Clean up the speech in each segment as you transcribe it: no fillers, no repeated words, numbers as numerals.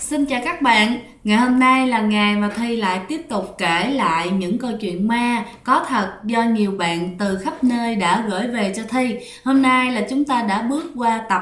Xin chào các bạn, ngày hôm nay là ngày mà Thi lại tiếp tục kể lại những câu chuyện ma có thật do nhiều bạn từ khắp nơi đã gửi về cho Thi. Hôm nay là chúng ta đã bước qua tập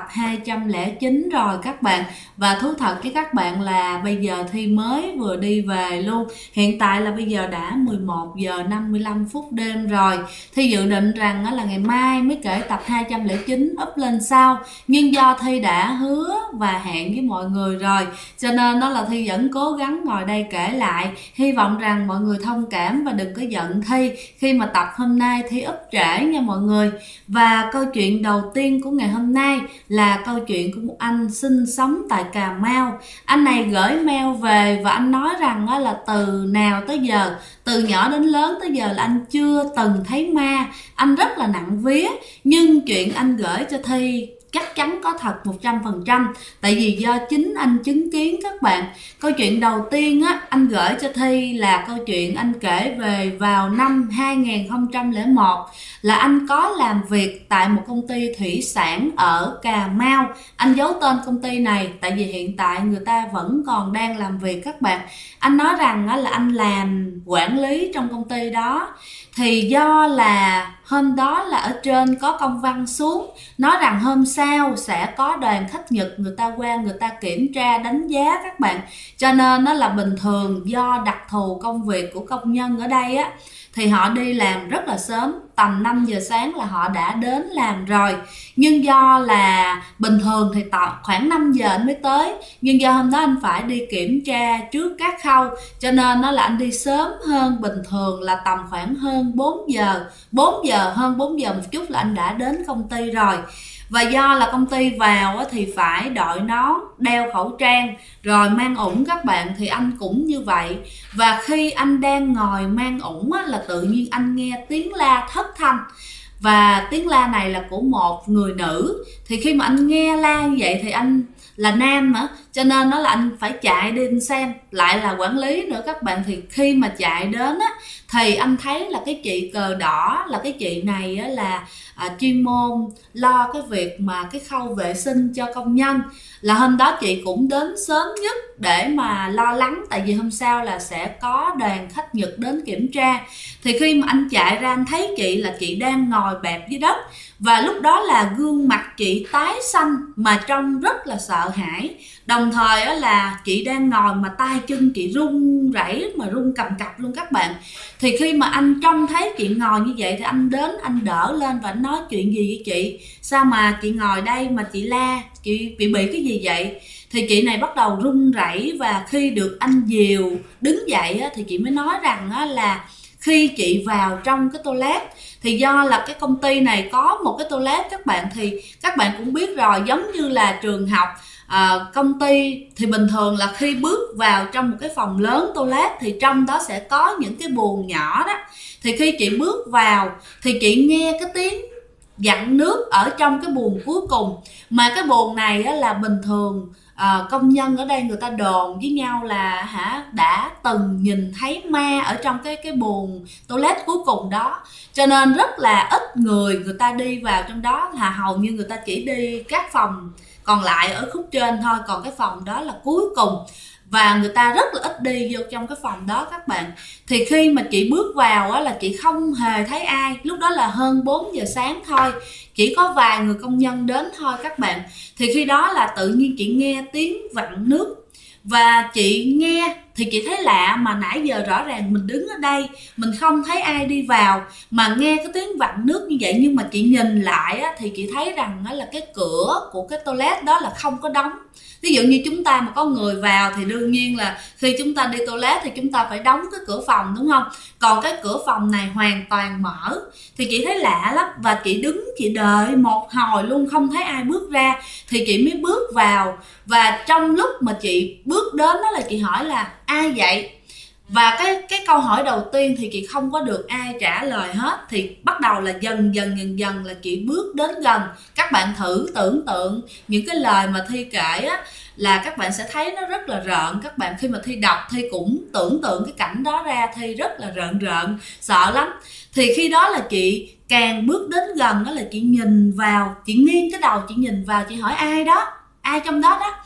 209 rồi các bạn. Và thú thật với các bạn là bây giờ Thi mới vừa đi về luôn. Hiện tại là bây giờ đã 11 giờ 55 phút đêm rồi. Thi dự định rằng là ngày mai mới kể tập 209 up lên sau. Nhưng do Thi đã hứa và hẹn với mọi người rồi, cho nên đó là Thi vẫn cố gắng ngồi đây kể lại. Hy vọng rằng mọi người thông cảm và đừng có giận Thi khi mà tập hôm nay Thi up trễ nha mọi người. Và câu chuyện đầu tiên của ngày hôm nay là câu chuyện của một anh sinh sống tại Cà Mau. Anh này gửi mail về và anh nói rằng là từ nào tới giờ, từ nhỏ đến lớn tới giờ là anh chưa từng thấy ma. Anh rất là nặng vía, nhưng chuyện anh gửi cho Thi chắc chắn có thật 100%, tại vì do chính anh chứng kiến các bạn. Câu chuyện đầu tiên anh gửi cho Thi là câu chuyện anh kể về vào năm 2001, là anh có làm việc tại một công ty thủy sản ở Cà Mau. Anh giấu tên công ty này tại vì hiện tại người ta vẫn còn đang làm việc các bạn. Anh nói rằng là anh làm quản lý trong công ty đó. Thì do là hôm đó là ở trên có công văn xuống nói rằng hôm sau sẽ có đoàn khách Nhật người ta qua người ta kiểm tra đánh giá các bạn. Cho nên nó là bình thường do đặc thù công việc của công nhân ở đây thì họ đi làm rất là sớm, tầm 5 giờ sáng là họ đã đến làm rồi. Nhưng do là bình thường thì khoảng 5 giờ anh mới tới, nhưng do hôm đó anh phải đi kiểm tra trước các khâu, cho nên nó là anh đi sớm hơn bình thường là tầm khoảng hơn 4 giờ, hơn 4 giờ một chút là anh đã đến công ty rồi. Và do là công ty vào thì phải đội nón, đeo khẩu trang, rồi mang ủng các bạn, thì anh cũng như vậy. Và khi anh đang ngồi mang ủng là tự nhiên anh nghe tiếng la thất thanh. Và tiếng la này là của một người nữ. Thì khi mà anh nghe la như vậy thì anh là nam mà, cho nên nó là anh phải chạy đi xem, lại là quản lý nữa các bạn. Thì khi mà chạy đến thì anh thấy là cái chị cờ đỏ, là cái chị này là chuyên môn lo cái việc mà cái khâu vệ sinh cho công nhân. Là hôm đó chị cũng đến sớm nhất để mà lo lắng, tại vì hôm sau là sẽ có đoàn khách Nhật đến kiểm tra. Thì khi mà anh chạy ra anh thấy chị là chị đang ngồi bẹp dưới đất, và lúc đó là gương mặt chị tái xanh mà trông rất là sợ hãi. Đồng thời là chị đang ngồi mà tay chân chị run rẩy, mà run cầm cập luôn các bạn. Thì khi mà anh trông thấy chị ngồi như vậy thì anh đến anh đỡ lên và anh nói chuyện gì với chị, sao mà chị ngồi đây mà chị la, chị bị cái gì vậy? Thì chị này bắt đầu run rẩy, và khi được anh dìu đứng dậy thì chị mới nói rằng là khi chị vào trong cái toilet, thì do là cái công ty này có một cái toilet các bạn, thì các bạn cũng biết rồi, giống như là trường học, công ty thì bình thường là khi bước vào trong một cái phòng lớn toilet thì trong đó sẽ có những cái buồng nhỏ đó. Thì khi chị bước vào thì chị nghe cái tiếng vặn nước ở trong cái buồng cuối cùng. Mà cái buồng này là bình thường công nhân ở đây người ta đồn với nhau là đã từng nhìn thấy ma ở trong cái buồng toilet cuối cùng đó. Cho nên rất là ít người ta đi vào trong đó, là hầu như người ta chỉ đi các phòng còn lại ở khúc trên thôi, còn cái phòng đó là cuối cùng. Và người ta rất là ít đi vô trong cái phòng đó các bạn. Thì khi mà chị bước vào là chị không hề thấy ai. Lúc đó là hơn 4 giờ sáng thôi, chỉ có vài người công nhân đến thôi các bạn. Thì khi đó là tự nhiên chị nghe tiếng vặn nước. Và chị nghe thì chị thấy lạ, mà nãy giờ rõ ràng mình đứng ở đây, mình không thấy ai đi vào, mà nghe cái tiếng vặn nước như vậy. Nhưng mà chị nhìn lại thì chị thấy rằng là cái cửa của cái toilet đó là không có đóng. Ví dụ như chúng ta mà có người vào thì đương nhiên là khi chúng ta đi toilet thì chúng ta phải đóng cái cửa phòng, đúng không? Còn cái cửa phòng này hoàn toàn mở. Thì chị thấy lạ lắm, và chị đứng chị đợi một hồi luôn không thấy ai bước ra. Thì chị mới bước vào, và trong lúc mà chị bước đến đó là chị hỏi là ai vậy? Và cái câu hỏi đầu tiên thì chị không có được ai trả lời hết. Thì bắt đầu là dần dần là chị bước đến gần. Các bạn thử tưởng tượng những cái lời mà Thi kể là các bạn sẽ thấy nó rất là rợn. Các bạn khi mà Thi đọc, Thi cũng tưởng tượng cái cảnh đó ra, Thi rất là rợn, sợ lắm. Thì khi đó là chị càng bước đến gần đó là chị nhìn vào, chị nghiêng cái đầu chị nhìn vào, chị hỏi ai đó, ai trong đó đó.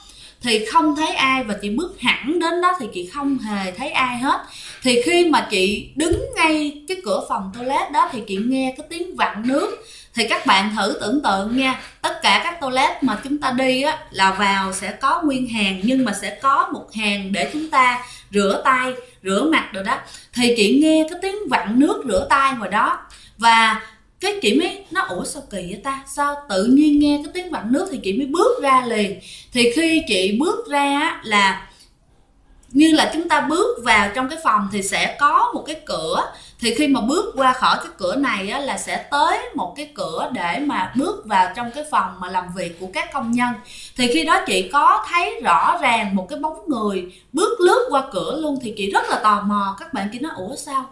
thì không thấy ai, và chị bước hẳn đến đó thì chị không hề thấy ai hết. Thì khi mà chị đứng ngay cái cửa phòng toilet đó thì chị nghe cái tiếng vặn nước. Thì các bạn thử tưởng tượng nha, tất cả các toilet mà chúng ta đi á, là vào sẽ có nguyên hàng, nhưng mà sẽ có một hàng để chúng ta rửa tay, rửa mặt rồi đó. Thì chị nghe cái tiếng vặn nước rửa tay ngoài đó, và cái chị mới nói ủa sao kỳ vậy ta, sao tự nhiên nghe cái tiếng vặn nước, thì chị mới bước ra liền. Thì khi chị bước ra á, là như là chúng ta bước vào trong cái phòng thì sẽ có một cái cửa, thì khi mà bước qua khỏi cái cửa này á, là sẽ tới một cái cửa để mà bước vào trong cái phòng mà làm việc của các công nhân. Thì khi đó chị có thấy rõ ràng một cái bóng người bước lướt qua cửa luôn. Thì chị rất là tò mò, các bạn. Chị nói ủa sao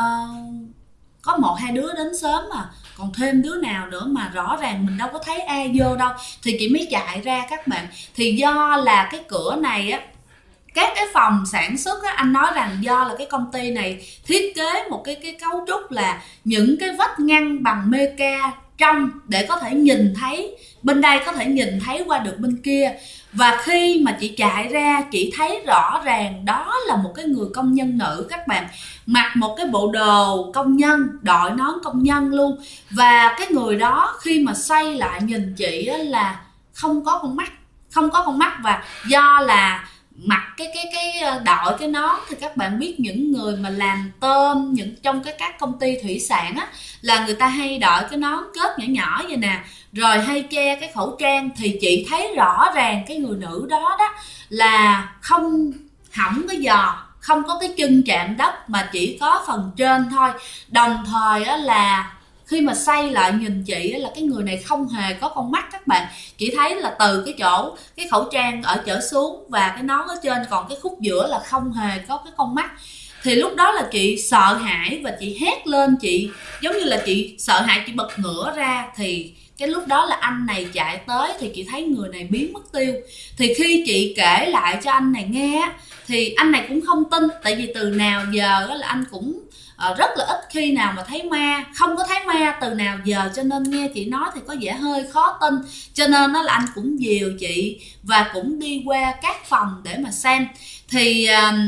có một hai đứa đến sớm mà còn thêm đứa nào nữa mà rõ ràng mình đâu có thấy ai vô đâu. Thì chị mới chạy ra các bạn. Thì do là cái cửa này á, các cái phòng sản xuất á, anh nói rằng do là cái công ty này thiết kế một cái cấu trúc là những cái vách ngăn bằng meca trong, để có thể nhìn thấy bên đây, có thể nhìn thấy qua được bên kia. Và khi mà chị chạy ra, chị thấy rõ ràng đó là một cái người công nhân nữ các bạn, mặc một cái bộ đồ công nhân, đội nón công nhân luôn. Và cái người đó khi mà xoay lại nhìn chị á, là không có con mắt, không có con mắt. Và do là mặc cái đội cái nón, thì các bạn biết những người mà làm tôm trong các công ty thủy sản á, là người ta hay đội cái nón kết nhỏ nhỏ vậy nè, rồi hay che cái khẩu trang. Thì chị thấy rõ ràng cái người nữ đó đó là không hỏng cái giò, không có cái chân chạm đất, mà chỉ có phần trên thôi. Đồng thời á, là khi mà xoay lại nhìn chị là cái người này không hề có con mắt các bạn. Chỉ thấy là từ cái chỗ cái khẩu trang ở trở xuống và cái nón ở trên, còn cái khúc giữa là không hề có cái con mắt. Thì lúc đó là chị sợ hãi và chị hét lên, chị giống như là chị sợ hãi, chị bật ngửa ra. Thì cái lúc đó là anh này chạy tới, thì chị thấy người này biến mất tiêu. Thì khi chị kể lại cho anh này nghe thì anh này cũng không tin, tại vì từ nào giờ là anh cũng rất là ít khi nào mà thấy ma, không có thấy ma từ nào giờ, cho nên nghe chị nói thì có vẻ hơi khó tin. Cho nên đó là anh cũng dìu chị và cũng đi qua các phòng để mà xem. Thì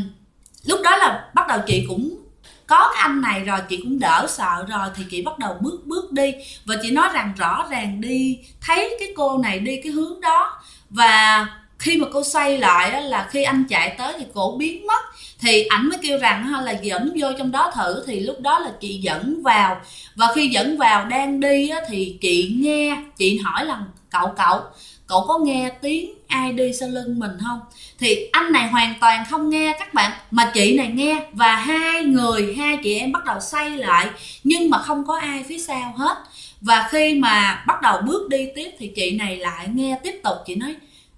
lúc đó là bắt đầu chị cũng có cái anh này rồi, chị cũng đỡ sợ rồi. Thì chị bắt đầu bước đi, và chị nói rằng rõ ràng đi thấy cái cô này đi cái hướng đó. Và khi mà cô xoay lại là khi anh chạy tới thì cổ biến mất. Thì ảnh mới kêu rằng là dẫn vô trong đó thử. Thì lúc đó là chị dẫn vào, và khi dẫn vào đang đi thì chị nghe, chị hỏi là cậu có nghe tiếng ai đi sau lưng mình không? Thì anh này hoàn toàn không nghe các bạn, mà chị này nghe. Và hai chị em bắt đầu xoay lại, nhưng mà không có ai phía sau hết. Và khi mà bắt đầu bước đi tiếp thì chị này lại nghe tiếp tục. Chị nói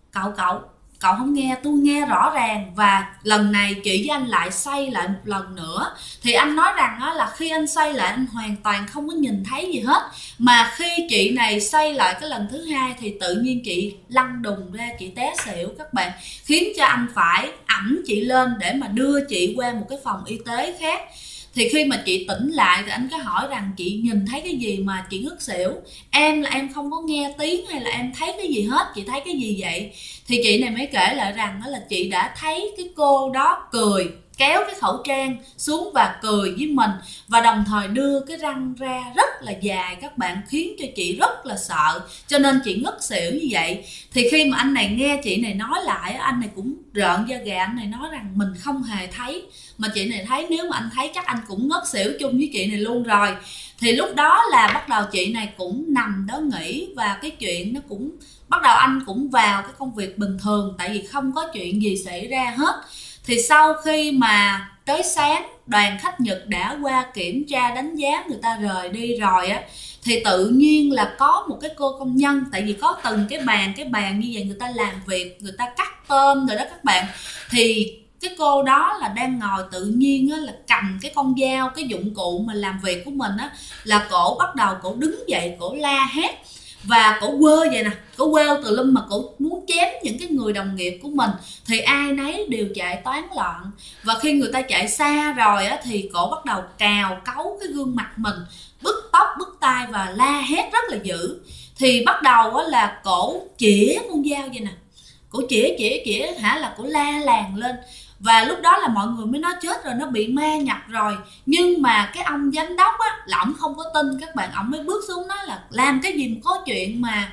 cậu không nghe, tôi nghe rõ ràng. Và lần này chị với anh lại xoay lại một lần nữa. Thì anh nói rằng là khi anh xoay lại anh hoàn toàn không có nhìn thấy gì hết. Mà khi chị này xoay lại cái lần thứ hai thì tự nhiên chị lăn đùng ra, chị té xỉu các bạn, khiến cho anh phải ẵm chị lên để mà đưa chị qua một cái phòng y tế khác. Thì khi mà chị tỉnh lại thì anh có hỏi rằng chị nhìn thấy cái gì mà chị ngất xỉu? Em không có nghe tiếng hay là em thấy cái gì hết, chị thấy cái gì vậy? Thì chị này mới kể lại rằng đó là chị đã thấy cái cô đó cười, kéo cái khẩu trang xuống và cười với mình, và đồng thời đưa cái răng ra rất là dài các bạn, khiến cho chị rất là sợ, cho nên chị ngất xỉu như vậy. Thì khi mà anh này nghe chị này nói lại, anh này cũng rợn da gà, anh này nói rằng mình không hề thấy, mà chị này thấy, nếu mà anh thấy chắc anh cũng ngất xỉu chung với chị này luôn rồi. Thì lúc đó là bắt đầu chị này cũng nằm đó nghỉ, và cái chuyện nó cũng bắt đầu anh cũng vào cái công việc bình thường, tại vì không có chuyện gì xảy ra hết. Thì sau khi mà tới sáng đoàn khách Nhật đã qua kiểm tra đánh giá, người ta rời đi rồi á, thì tự nhiên là có một cái cô công nhân, tại vì có từng cái bàn như vậy, người ta làm việc, người ta cắt tôm rồi đó các bạn. Thì cái cô đó là đang ngồi, tự nhiên á, là cầm cái con dao, cái dụng cụ mà làm việc của mình á, là cổ bắt đầu cổ đứng dậy, cổ la hét. Và cổ quơ vậy nè, cổ quơ từ lum, mà cổ muốn chém những cái người đồng nghiệp của mình. Thì ai nấy đều chạy toán loạn. Và khi người ta chạy xa rồi á, thì cổ bắt đầu cào cấu cái gương mặt mình, bứt tóc bứt tai và la hét rất là dữ. Thì bắt đầu á, là cổ chĩa con dao vậy nè, cổ chĩa hả, là cổ la làng lên. Và lúc đó là mọi người mới nói chết rồi, nó bị ma nhập rồi. Nhưng mà cái ông giám đốc á là ổng không có tin các bạn. Ổng mới bước xuống nói là làm cái gì mà có chuyện mà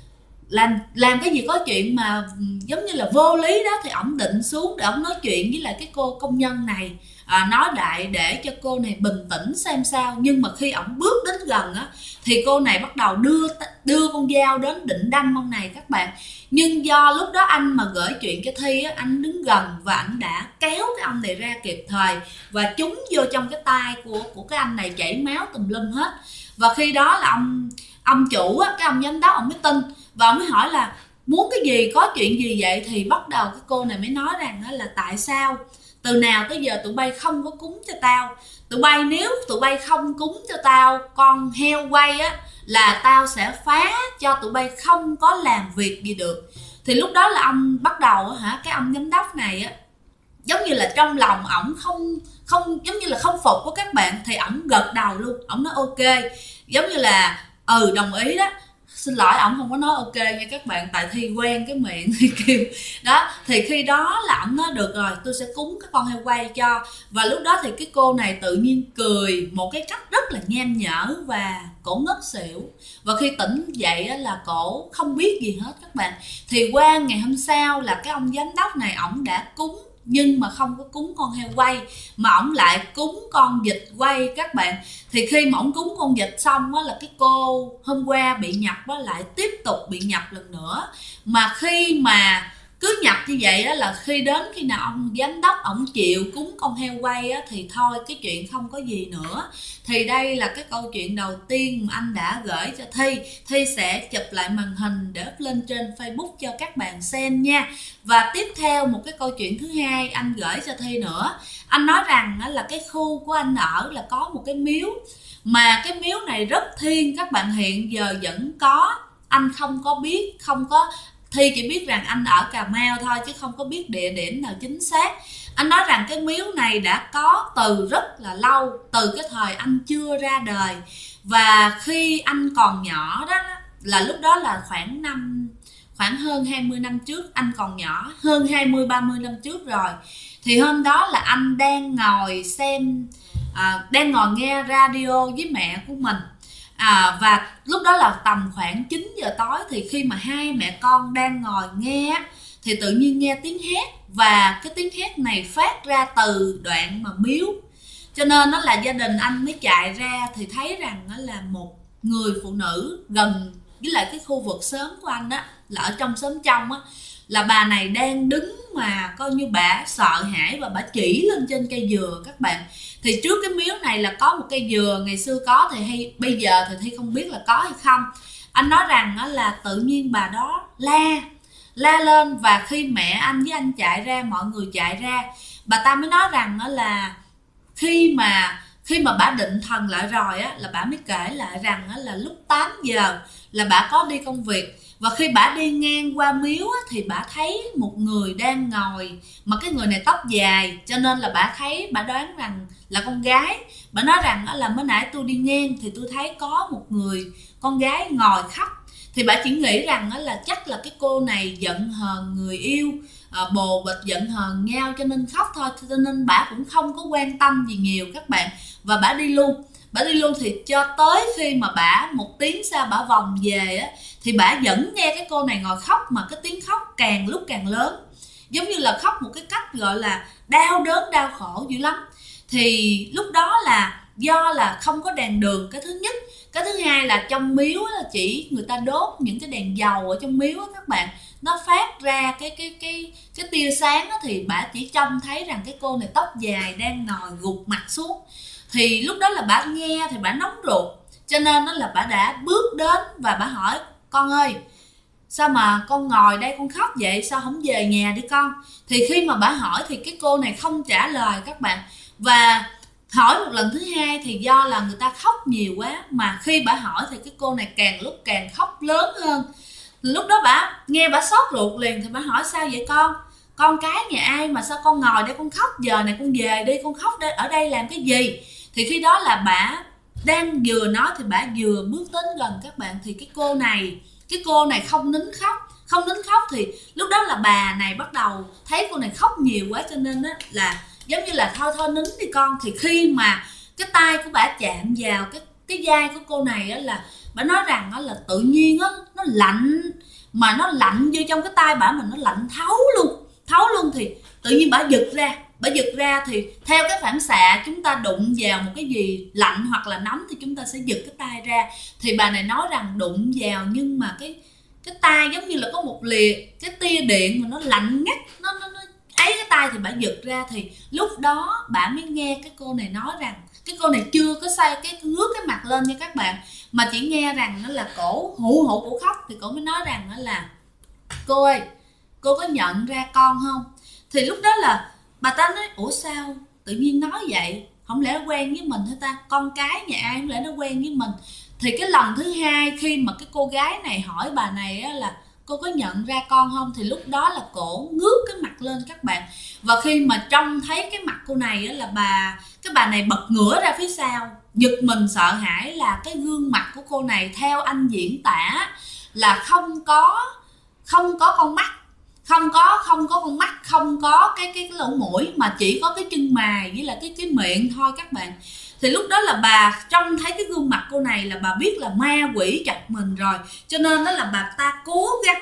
làm cái gì có chuyện mà giống như là vô lý đó. Thì ổng định xuống để ổng nói chuyện với lại cái cô công nhân này, nói đại để cho cô này bình tĩnh xem sao. Nhưng mà khi ổng bước đến gần á thì cô này bắt đầu đưa con dao đến định đâm ông này các bạn. Nhưng do lúc đó anh mà gửi chuyện cho Thi á, anh đứng gần và anh đã kéo cái ông này ra kịp thời và trúng vô trong cái tay của cái anh này, chảy máu tùm lum hết. Và khi đó là ông chủ á, cái ông giám đốc, ông mới tin và ông mới hỏi là muốn cái gì, có chuyện gì vậy. Thì bắt đầu cái cô này mới nói rằng là tại sao từ nào tới giờ tụi bay không có cúng cho tao. Tụi bay nếu tụi bay không cúng cho tao con heo quay á là tao sẽ phá cho tụi bay không có làm việc gì được. Thì lúc đó là ông bắt đầu hả, cái ông giám đốc này á giống như là trong lòng ổng không giống như là không phục của các bạn. Thì ổng gật đầu luôn, ổng nói ok, giống như là đồng ý đó. Xin lỗi, ổng không có nói ok nha các bạn, tại Thi quen cái miệng Thi kêu đó. Thì khi đó là ổng nói được rồi, tôi sẽ cúng cái con heo quay cho. Và lúc đó thì cái cô này tự nhiên cười một cái cách rất là nham nhở và cổ ngất xỉu. Và khi tỉnh dậy là cổ không biết gì hết các bạn. Thì qua ngày hôm sau là cái ông giám đốc này ổng đã cúng, nhưng mà không có cúng con heo quay mà ổng lại cúng con vịt quay các bạn. Thì khi mà ổng cúng con vịt xong á là cái cô hôm qua bị nhập á lại tiếp tục bị nhập lần nữa. Mà khi mà cứ nhập như vậy á là khi nào ông giám đốc ổng chịu cúng con heo quay á thì thôi, cái chuyện không có gì nữa. Thì đây là cái câu chuyện đầu tiên mà anh đã gửi cho Thi sẽ chụp lại màn hình để up lên trên Facebook cho các bạn xem nha. Và tiếp theo một cái câu chuyện thứ hai anh gửi cho Thi nữa. Anh nói rằng là cái khu của anh ở là có một cái miếu, mà cái miếu này rất thiêng các bạn, hiện giờ vẫn có. Anh không có biết, Thi chỉ biết rằng anh ở Cà Mau thôi chứ không có biết địa điểm nào chính xác. Anh nói rằng cái miếu này đã có từ rất là lâu, từ cái thời anh chưa ra đời. Và khi anh còn nhỏ đó là lúc đó là khoảng hơn 20 năm trước, anh còn nhỏ, hơn 20-30 năm trước rồi. Thì hôm đó là anh đang ngồi đang ngồi nghe radio với mẹ của mình. Và lúc đó là tầm khoảng 9 giờ tối. Thì khi mà hai mẹ con đang ngồi nghe thì tự nhiên nghe tiếng hét. Và cái tiếng hét này phát ra từ đoạn mà miếu. Cho nên nó là gia đình anh mới chạy ra thì thấy rằng nó là một người phụ nữ gần với lại cái khu vực xóm của anh đó, là ở trong xóm trong á, là bà này đang đứng mà coi như bà sợ hãi và bà chỉ lên trên cây dừa các bạn. Thì trước cái miếu này là có một cây dừa, ngày xưa có thì hay bây giờ thì Thi không biết là có hay không. Anh nói rằng là tự nhiên bà đó la lên, và khi mẹ anh với anh chạy ra, mọi người chạy ra, bà ta mới nói rằng là khi mà bà định thần lại rồi á là bà mới kể lại rằng là lúc 8 giờ là bà có đi công việc. Và khi bà đi ngang qua miếu á, thì bà thấy một người đang ngồi, mà cái người này tóc dài, cho nên là bà đoán rằng là con gái. Bà nói rằng là mới nãy tôi đi ngang thì tôi thấy có một người con gái ngồi khóc. Thì bà chỉ nghĩ rằng là chắc là cái cô này giận hờn người yêu, bồ bịch giận hờn nhau cho nên khóc thôi. Cho nên bà cũng không có quan tâm gì nhiều các bạn, và bà đi luôn. Thì cho tới khi mà bà một tiếng sau bà vòng về á, thì bà vẫn nghe cái cô này ngồi khóc, mà cái tiếng khóc càng lúc càng lớn, giống như là khóc một cái cách gọi là đau đớn, đau khổ dữ lắm. Thì lúc đó là do là không có đèn đường, cái thứ nhất. Cái thứ hai là trong miếu là chỉ người ta đốt những cái đèn dầu ở trong miếu á các bạn, nó phát ra cái tia sáng á. Thì bà chỉ trông thấy rằng cái cô này tóc dài đang ngồi gục mặt xuống. Thì lúc đó là bà nghe thì bà nóng ruột, cho nên là bà đã bước đến và bà hỏi: con ơi, sao mà con ngồi đây con khóc vậy, sao không về nhà đi con? Thì khi mà bà hỏi thì cái cô này không trả lời các bạn. Và hỏi một lần thứ hai thì do là người ta khóc nhiều quá, mà khi bà hỏi thì cái cô này càng lúc càng khóc lớn hơn. Lúc đó bà nghe bà xót ruột liền, thì bà hỏi: sao vậy con cái nhà ai mà sao con ngồi đây con khóc, giờ này con về đi, con khóc ở đây làm cái gì? Thì khi đó là bà đang vừa nói thì bà vừa bước đến gần các bạn. Thì cái cô này không nín khóc không nín khóc. Thì lúc đó là bà này bắt đầu thấy cô này khóc nhiều quá, cho nên là giống như là thôi thôi nín đi con. Thì khi mà cái tay của bà chạm vào cái vai của cô này là bà nói rằng là tự nhiên nó lạnh, mà nó lạnh vô trong cái tay bà, mà nó lạnh thấu luôn. Thì tự nhiên bà giật ra thì theo cái phản xạ chúng ta đụng vào một cái gì lạnh hoặc là nóng thì chúng ta sẽ giật cái tay ra. Thì bà này nói rằng đụng vào nhưng mà cái tay giống như là có một cái tia điện mà nó lạnh ngắt, nó ấy cái tay, thì bà giật ra. Thì lúc đó bà mới nghe cái cô này nói rằng, cái cô này chưa có xoay ngước cái mặt lên nha các bạn, mà chỉ nghe rằng nó là cổ hụ cổ khóc. Thì cổ mới nói rằng đó là cô ơi, cô có nhận ra con không? Thì lúc đó là bà ta nói ủa sao tự nhiên nói vậy, không lẽ nó quen với mình hả ta, con cái nhà ai không lẽ nó quen với mình. Thì cái lần thứ hai khi mà cái cô gái này hỏi bà này là cô có nhận ra con không, thì lúc đó là cổ ngước cái mặt lên các bạn. Và khi mà trông thấy cái mặt cô này là cái bà này bật ngửa ra phía sau, giật mình sợ hãi là cái gương mặt của cô này theo anh diễn tả là không có con mắt, không có con mắt, không có cái lỗ mũi, mà chỉ có cái chân mày với là cái miệng thôi các bạn. Thì lúc đó là bà trông thấy cái gương mặt cô này là bà biết là ma quỷ chọc mình rồi, cho nên đó là bà ta cố gắng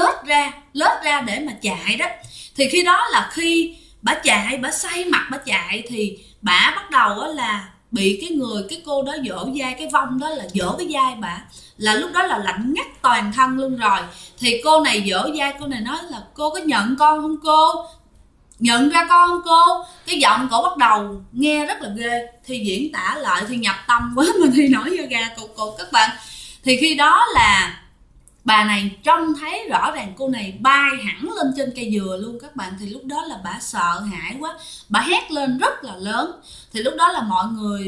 lết ra để mà chạy đó. Thì khi đó là khi bà chạy, bà xoay mặt bà chạy, thì bà bắt đầu là bị cái cô đó vỗ vai, cái vong đó là vỗ cái vai bà, là lúc đó là lạnh ngắt toàn thân luôn rồi. Thì cô này vỗ vai, cô này nói là cô có nhận con không cô, nhận ra con không cô. Cái giọng cổ bắt đầu nghe rất là ghê, thì diễn tả lại thì nhập tâm quá mà thì nổi da gà cục các bạn. Thì khi đó là bà này trông thấy rõ ràng cô này bay hẳn lên trên cây dừa luôn các bạn. Thì lúc đó là bà sợ hãi quá, bà hét lên rất là lớn. Thì lúc đó là mọi người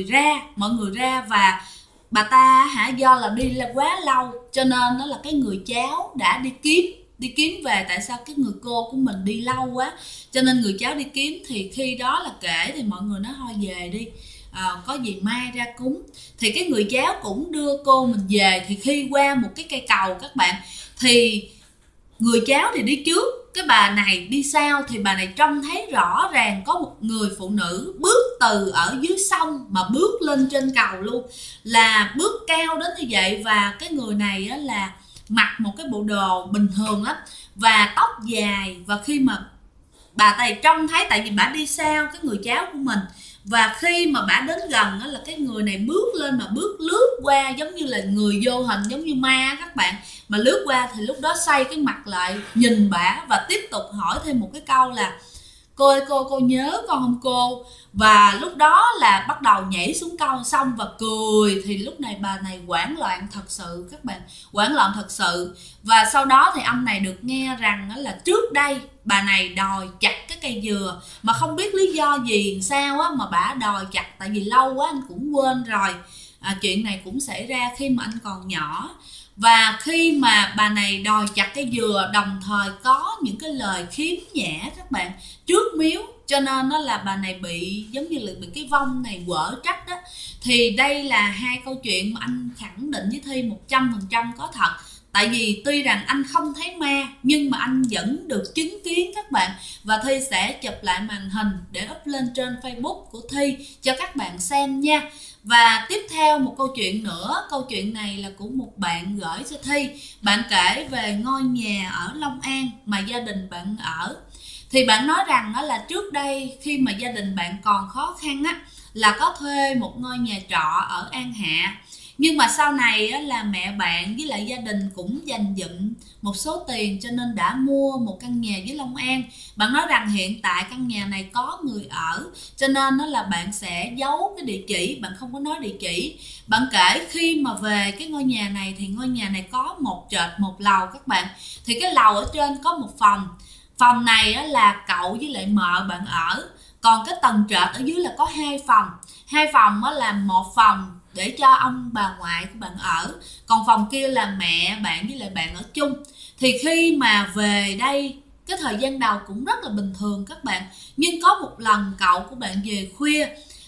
ra và bà ta do là đi là quá lâu, cho nên đó là cái người cháu đã đi kiếm về. Tại sao cái người cô của mình đi lâu quá, cho nên người cháu đi kiếm. Thì khi đó là kể thì mọi người nói thôi về đi, có gì mai ra cúng. Thì cái người cháu cũng đưa cô mình về. Thì khi qua một cái cây cầu các bạn, thì người cháu thì đi trước, cái bà này đi sau. Thì bà này trông thấy rõ ràng có một người phụ nữ bước từ ở dưới sông mà bước lên trên cầu luôn, là bước cao đến như vậy. Và cái người này là mặc một cái bộ đồ bình thường lắm và tóc dài. Và khi mà bà này trông thấy, tại vì bà đi sau cái người cháu của mình, và khi mà bà đến gần là cái người này bước lên, mà bước lướt qua giống như là người vô hình, giống như ma các bạn, mà lướt qua. Thì lúc đó xoay cái mặt lại nhìn bà và tiếp tục hỏi thêm một cái câu là cô ơi, cô nhớ con không cô. Và lúc đó là bắt đầu nhảy xuống câu xong và cười. Thì lúc này bà này hoảng loạn thật sự các bạn, hoảng loạn thật sự. Và sau đó thì ông này được nghe rằng là trước đây bà này đòi chặt cái cây dừa, mà không biết lý do gì sao mà bà đòi chặt, tại vì lâu quá anh cũng quên rồi. Chuyện này cũng xảy ra khi mà anh còn nhỏ. Và khi mà bà này đòi chặt cây dừa, đồng thời có những cái lời khiếm nhã các bạn trước miếu, cho nên nó là bà này bị giống như là bị cái vong này quở trách đó. Thì đây là hai câu chuyện mà anh khẳng định với Thi 100% có thật. Tại vì tuy rằng anh không thấy ma, nhưng mà anh vẫn được chứng kiến các bạn. Và Thi sẽ chụp lại màn hình để up lên trên Facebook của Thi cho các bạn xem nha. Và tiếp theo một câu chuyện nữa. Câu chuyện này là của một bạn gửi cho Thi. Bạn kể về ngôi nhà ở Long An mà gia đình bạn ở. Thì bạn nói rằng đó là trước đây khi mà gia đình bạn còn khó khăn là có thuê một ngôi nhà trọ ở An Hạ. Nhưng mà sau này là mẹ bạn với lại gia đình cũng dành dụm một số tiền, cho nên đã mua một căn nhà dưới Long An. Bạn nói rằng hiện tại căn nhà này có người ở, cho nên là bạn sẽ giấu cái địa chỉ, bạn không có nói địa chỉ. Bạn kể khi mà về cái ngôi nhà này thì ngôi nhà này có một trệt một lầu các bạn. Thì cái lầu ở trên có một phòng. Phòng này là cậu với lại mợ bạn ở. Còn cái tầng trệt ở dưới là có hai phòng. Hai phòng là một phòng để cho ông bà ngoại của bạn ở, còn phòng kia là mẹ bạn với lại bạn ở chung. Thì khi mà về đây, cái thời gian đầu cũng rất là bình thường các bạn. Nhưng có một lần cậu của bạn về khuya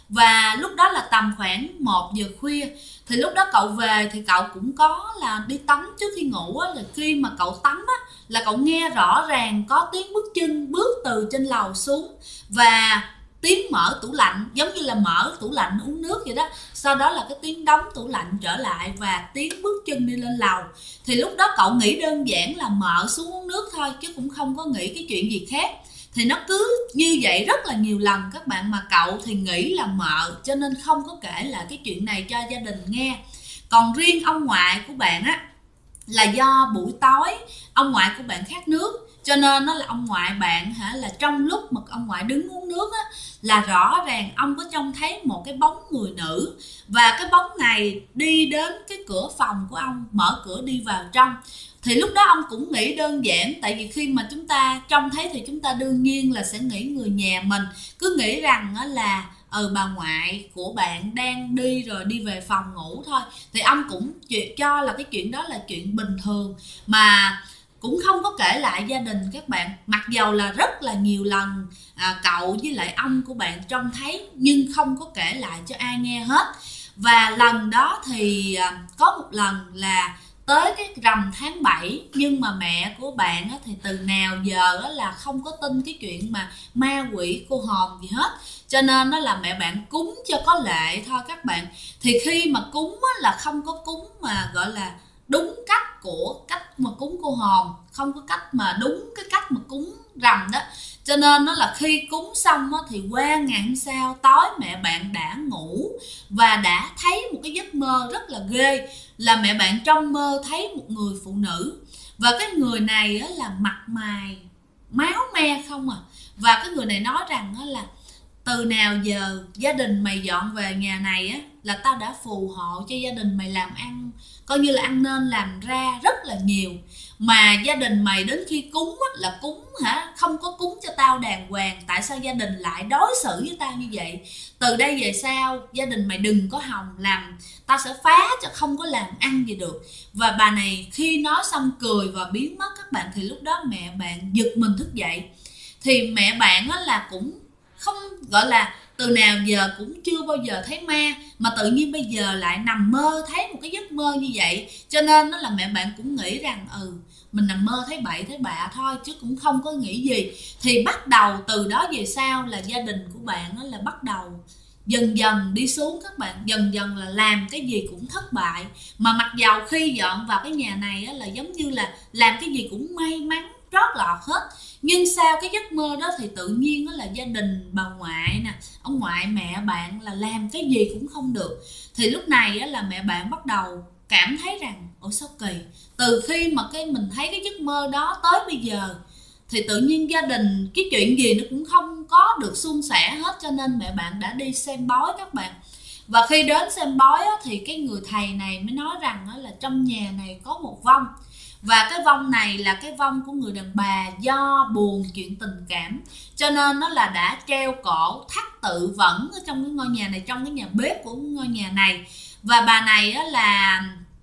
Và lúc đó là tầm khoảng 1 giờ khuya. Thì lúc đó cậu về thì cậu cũng có là đi tắm trước khi ngủ á, là khi mà cậu tắm á là cậu nghe rõ ràng có tiếng bước chân bước từ trên lầu xuống, và tiếng mở tủ lạnh, giống như là mở tủ lạnh uống nước vậy đó. Sau đó là cái tiếng đóng tủ lạnh trở lại và tiếng bước chân đi lên lầu. Thì lúc đó cậu nghĩ đơn giản là mợ xuống uống nước thôi, chứ cũng không có nghĩ cái chuyện gì khác. Thì nó cứ như vậy rất là nhiều lần các bạn, mà cậu thì nghĩ là mợ, cho nên không có kể lại cái chuyện này cho gia đình nghe. Còn riêng ông ngoại của bạn á, là do buổi tối ông ngoại của bạn khát nước, cho nên nó là ông ngoại bạn là trong lúc mà ông ngoại đứng uống nước á, là rõ ràng ông có trông thấy một cái bóng người nữ, và cái bóng này đi đến cái cửa phòng của ông, mở cửa đi vào trong. Thì lúc đó ông cũng nghĩ đơn giản, tại vì khi mà chúng ta trông thấy thì chúng ta đương nhiên là sẽ nghĩ người nhà mình, cứ nghĩ rằng là bà ngoại của bạn đang đi rồi đi về phòng ngủ thôi. Thì ông cũng cho là cái chuyện đó là chuyện bình thường, mà cũng không có kể lại gia đình các bạn. Mặc dầu là rất là nhiều lần cậu với lại ông của bạn trông thấy, nhưng không có kể lại cho ai nghe hết. Và lần đó thì có một lần là tới cái rằm tháng 7, nhưng mà mẹ của bạn thì từ nào giờ là không có tin cái chuyện mà ma quỷ cô hồn gì hết, cho nên nó là mẹ bạn cúng cho có lệ thôi các bạn. Thì khi mà cúng là không có cúng mà gọi là đúng cách của cách mà cúng cô hồn, không có cách mà đúng cái cách mà cúng rằm đó. Cho nên nó là khi cúng xong thì qua ngày hôm sau tối mẹ bạn đã ngủ và đã thấy một cái giấc mơ rất là ghê, là mẹ bạn trong mơ thấy một người phụ nữ, và cái người này là mặt mày máu me không à. Và cái người này nói rằng là từ nào giờ gia đình mày dọn về nhà này là tao đã phù hộ cho gia đình mày làm ăn, coi như là ăn nên làm ra rất là nhiều, mà gia đình mày đến khi cúng là cúng không có cúng cho tao đàng hoàng. Tại sao gia đình lại đối xử với tao như vậy? Từ đây về sau gia đình mày đừng có hòng làm, tao sẽ phá cho không có làm ăn gì được. Và bà này khi nói xong cười và biến mất các bạn. Thì lúc đó mẹ bạn giật mình thức dậy. Thì mẹ bạn là cũng không gọi là từ nào giờ cũng chưa bao giờ thấy ma, mà tự nhiên bây giờ lại nằm mơ thấy một cái giấc mơ như vậy. Cho nên nó là mẹ bạn cũng nghĩ rằng mình nằm mơ thấy bậy thấy bạ thôi, chứ cũng không có nghĩ gì. Thì bắt đầu từ đó về sau là gia đình của bạn là bắt đầu dần dần đi xuống các bạn, dần dần là làm cái gì cũng thất bại. Mà mặc dầu khi dọn vào cái nhà này là giống như là làm cái gì cũng may mắn trót lọt hết, nhưng sau cái giấc mơ đó thì tự nhiên là gia đình bà ngoại nè, ông ngoại mẹ bạn là làm cái gì cũng không được. Thì lúc này là mẹ bạn bắt đầu cảm thấy rằng ủa sao kỳ, từ khi mà mình thấy cái giấc mơ đó tới bây giờ thì tự nhiên gia đình cái chuyện gì nó cũng không có được suôn sẻ hết. Cho nên mẹ bạn đã đi xem bói các bạn. Và khi đến xem bói thì cái người thầy này mới nói rằng là trong nhà này có một vong, và cái vong này là cái vong của người đàn bà do buồn chuyện tình cảm, cho nên nó là đã treo cổ thắt tự vẫn ở trong cái ngôi nhà này, trong cái nhà bếp của ngôi nhà này. Và bà này là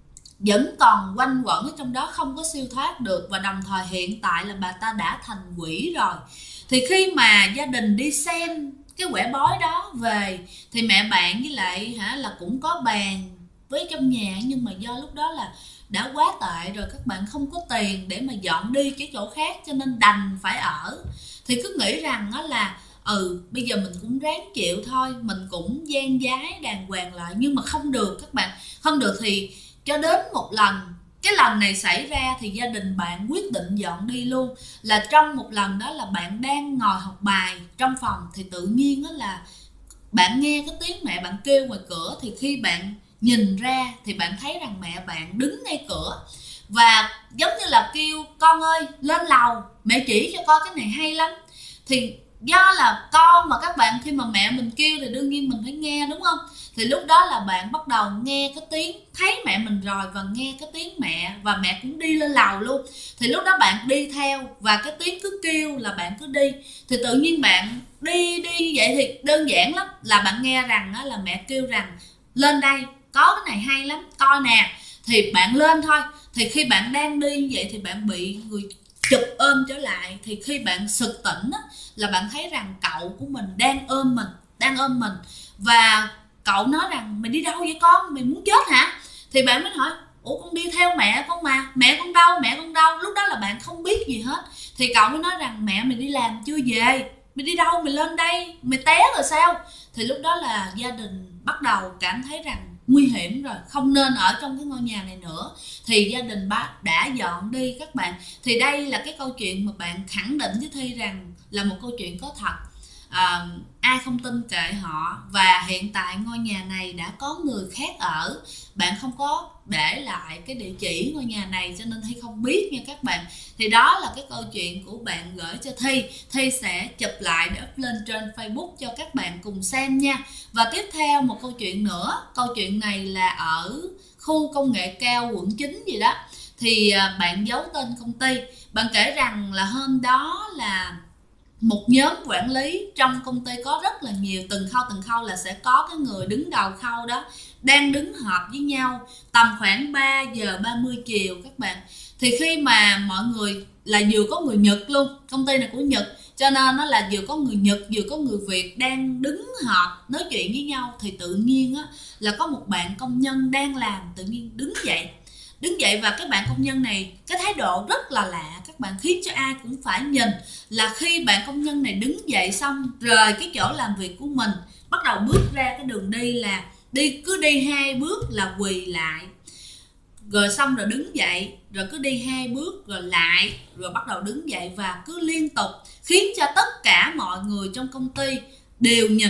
vẫn còn quanh quẩn ở trong đó, không có siêu thoát được, và đồng thời hiện tại là bà ta đã thành quỷ rồi. Thì khi mà gia đình đi xem cái quẻ bói đó về thì mẹ bạn với lại là cũng có bàn với trong nhà, nhưng mà do lúc đó là đã quá tệ rồi, các bạn không có tiền để mà dọn đi cái chỗ khác, cho nên đành phải ở. Thì cứ nghĩ rằng là bây giờ mình cũng ráng chịu thôi, mình cũng gian dái đàng hoàng lại. Nhưng mà không được các bạn, không được. Thì cho đến một lần, cái lần này xảy ra thì gia đình bạn quyết định dọn đi luôn. Là trong một lần đó là bạn đang ngồi học bài trong phòng, thì tự nhiên là bạn nghe cái tiếng mẹ bạn kêu ngoài cửa. Thì khi bạn nhìn ra thì bạn thấy rằng mẹ bạn đứng ngay cửa, và giống như là kêu con ơi lên lầu, mẹ chỉ cho con cái này hay lắm. Thì do là con mà các bạn, khi mà mẹ mình kêu thì đương nhiên mình phải nghe, đúng không? Thì lúc đó là bạn bắt đầu nghe cái tiếng, thấy mẹ mình rồi và nghe cái tiếng mẹ, và mẹ cũng đi lên lầu luôn. Thì lúc đó bạn đi theo, và cái tiếng cứ kêu là bạn cứ đi. Thì tự nhiên bạn đi vậy thì đơn giản lắm, là bạn nghe rằng là mẹ kêu rằng lên đây, có cái này hay lắm, coi nè. Thì bạn lên thôi. Thì khi bạn đang đi như vậy thì bạn bị người chụp ôm trở lại. Thì khi bạn sực tỉnh là bạn thấy rằng cậu của mình đang ôm mình, Và cậu nói rằng mày đi đâu vậy con, mày muốn chết hả? Thì bạn mới hỏi ủa con đi theo mẹ con mà, mẹ con đâu, mẹ con đâu. Lúc đó là bạn không biết gì hết. Thì cậu mới nói rằng mẹ mày đi làm chưa về, mày đi đâu, mày lên đây, mày té rồi sao? Thì lúc đó là gia đình bắt đầu cảm thấy rằng nguy hiểm rồi, không nên ở trong cái ngôi nhà này nữa. Thì gia đình đã dọn đi các bạn. Thì đây là cái câu chuyện mà bạn khẳng định với Thi rằng là một câu chuyện có thật. Ai không tin kệ họ. Và hiện tại ngôi nhà này đã có người khác ở. Bạn không có để lại cái địa chỉ ngôi nhà này cho nên Thi không biết nha các bạn. Thì đó là cái câu chuyện của bạn gửi cho Thi. Thi sẽ chụp lại để up lên trên Facebook cho các bạn cùng xem nha. Và tiếp theo một câu chuyện nữa. Câu chuyện này là ở khu công nghệ cao quận 9 gì đó. Thì bạn giấu tên công ty. Bạn kể rằng là hôm đó là một nhóm quản lý trong công ty có rất là nhiều, từng khâu là sẽ có cái người đứng đầu khâu đó đang đứng họp với nhau tầm khoảng 3 giờ 30 chiều các bạn. Thì khi mà mọi người là vừa có người Nhật luôn, công ty này của Nhật, cho nên nó là vừa có người Nhật vừa có người Việt đang đứng họp nói chuyện với nhau. Thì tự nhiên á, là có một bạn công nhân đang làm tự nhiên đứng dậy và cái bạn công nhân này cái thái độ rất là lạ các bạn, khiến cho ai cũng phải nhìn. Là khi bạn công nhân này đứng dậy xong rời cái chỗ làm việc của mình, bắt đầu bước ra cái đường đi, là cứ đi 2 bước là quỳ lại, rồi xong rồi đứng dậy, rồi cứ đi 2 bước rồi lại, rồi bắt đầu đứng dậy, và cứ liên tục khiến cho tất cả mọi người trong công ty đều nhìn.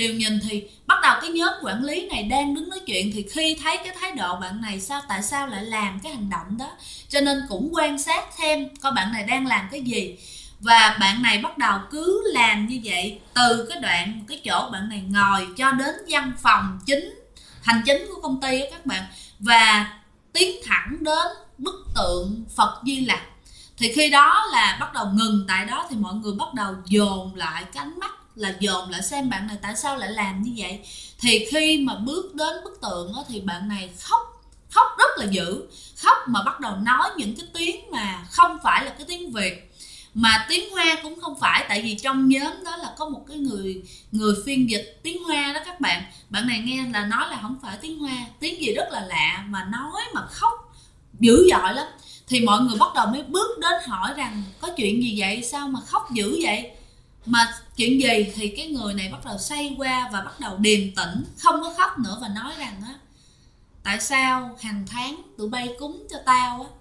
Thì bắt đầu cái nhóm quản lý này đang đứng nói chuyện, thì khi thấy cái thái độ bạn này tại sao lại làm cái hành động đó, cho nên cũng quan sát thêm coi bạn này đang làm cái gì. Và bạn này bắt đầu cứ làm như vậy từ cái chỗ bạn này ngồi cho đến văn phòng hành chính của công ty đó các bạn, và tiến thẳng đến bức tượng Phật Di Lặc. Thì khi đó là bắt đầu ngừng tại đó, thì mọi người bắt đầu dồn lại cái ánh mắt, là dồn lại xem bạn này tại sao lại làm như vậy. Thì khi mà bước đến bức tượng đó, thì bạn này khóc rất là dữ, khóc mà bắt đầu nói những cái tiếng mà không phải là cái tiếng Việt, mà tiếng Hoa cũng không phải. Tại vì trong nhóm đó là có một cái người phiên dịch tiếng Hoa đó các bạn. Bạn này nghe là nói là không phải tiếng Hoa, tiếng gì rất là lạ, mà nói mà khóc dữ dội lắm. Thì mọi người bắt đầu mới bước đến hỏi rằng có chuyện gì vậy, sao mà khóc dữ vậy, mà chuyện gì. Thì cái người này bắt đầu xoay qua và bắt đầu điềm tĩnh, không có khóc nữa, và nói rằng á, tại sao hàng tháng tụi bay cúng cho tao á,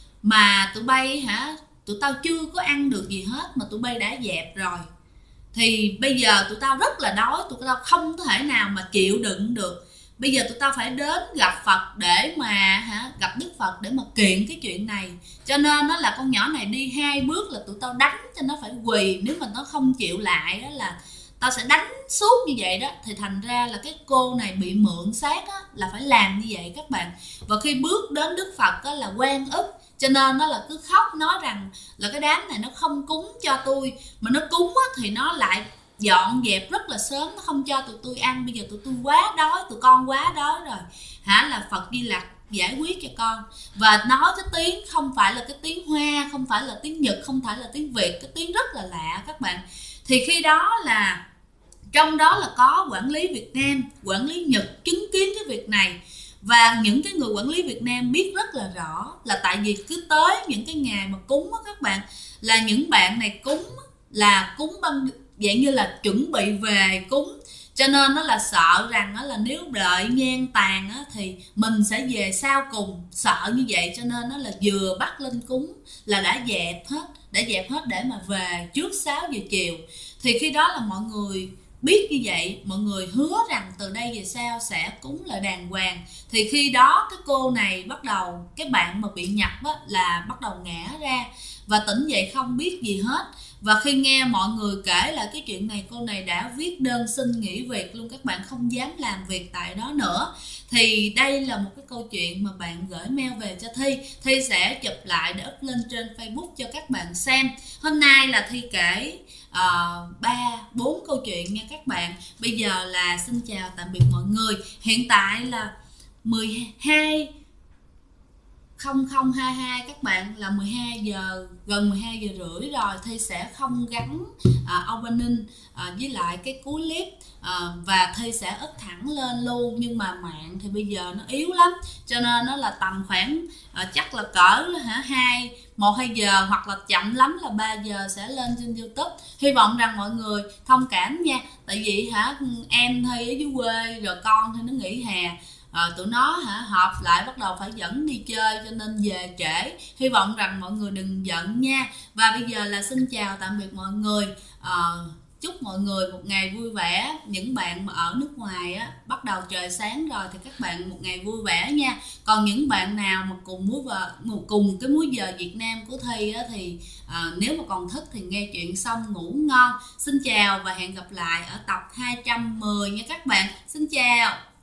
mà tụi bay tụi tao chưa có ăn được gì hết mà tụi bay đã dẹp rồi. Thì bây giờ tụi tao rất là đói, tụi tao không thể nào mà chịu đựng được. Bây giờ tụi tao phải đến gặp Phật để mà gặp Đức Phật để mà kiện cái chuyện này. Cho nên nó là con nhỏ này đi 2 bước là tụi tao đánh cho nó phải quỳ. Nếu mà nó không chịu lại đó là tao sẽ đánh suốt như vậy đó. Thì thành ra là cái cô này bị mượn xác á, là phải làm như vậy các bạn. Và khi bước đến Đức Phật á, là oan ức, cho nên nó là cứ khóc nói rằng là cái đám này nó không cúng cho tôi, mà nó cúng á, thì nó lại dọn dẹp rất là sớm, nó không cho tụi tôi ăn. Bây giờ tụi tôi quá đói, tụi con quá đói rồi, là Phật Di Lặc giải quyết cho con. Và nói cái tiếng không phải là cái tiếng Hoa, không phải là tiếng Nhật, không phải là tiếng Việt, cái tiếng rất là lạ các bạn. Thì khi đó là trong đó là có quản lý Việt Nam, quản lý Nhật chứng kiến cái việc này. Và những cái người quản lý Việt Nam biết rất là rõ, là tại vì cứ tới những cái ngày mà cúng á các bạn, là những bạn này cúng là cúng bằng dạng như là chuẩn bị về cúng, cho nên nó là sợ rằng đó là nếu đợi nhang tàn á, thì mình sẽ về sau cùng, sợ như vậy. Cho nên nó là vừa bắt lên cúng là đã dẹp hết để mà về trước 6 giờ chiều. Thì khi đó là mọi người biết như vậy, mọi người hứa rằng từ đây về sau sẽ cúng lại đàng hoàng. Thì khi đó cái cô này bắt đầu, cái bạn mà bị nhập á, là bắt đầu ngã ra và tỉnh dậy không biết gì hết. Và khi nghe mọi người kể lại cái chuyện này, cô này đã viết đơn xin nghỉ việc luôn các bạn, không dám làm việc tại đó nữa. Thì đây là một cái câu chuyện mà bạn gửi mail về cho Thi sẽ chụp lại để up lên trên Facebook cho các bạn xem. Hôm nay là Thi kể 3-4 câu chuyện nha các bạn. Bây giờ là xin chào tạm biệt mọi người. Hiện tại là 0022 các bạn, là 12 giờ, gần 12 giờ rưỡi rồi, Thi sẽ không gắn opening với lại cái cú clip, và Thi sẽ up thẳng lên luôn. Nhưng mà mạng thì bây giờ nó yếu lắm, cho nên nó là tầm khoảng chắc là cỡ 1-2 giờ, hoặc là chậm lắm là 3 giờ sẽ lên trên YouTube. Hy vọng rằng mọi người thông cảm nha, tại vì em Thi ở dưới quê rồi, con thì nó nghỉ hè, tụi nó họp lại bắt đầu phải dẫn đi chơi, cho nên về trễ. Hy vọng rằng mọi người đừng giận nha. Và bây giờ là xin chào tạm biệt mọi người. Chúc mọi người một ngày vui vẻ. Những bạn mà ở nước ngoài bắt đầu trời sáng rồi thì các bạn một ngày vui vẻ nha. Còn những bạn nào mà cùng cái múi giờ Việt Nam của Thi thì nếu mà còn thức thì nghe chuyện xong ngủ ngon. Xin chào và hẹn gặp lại ở tập 210 nha các bạn. Xin chào.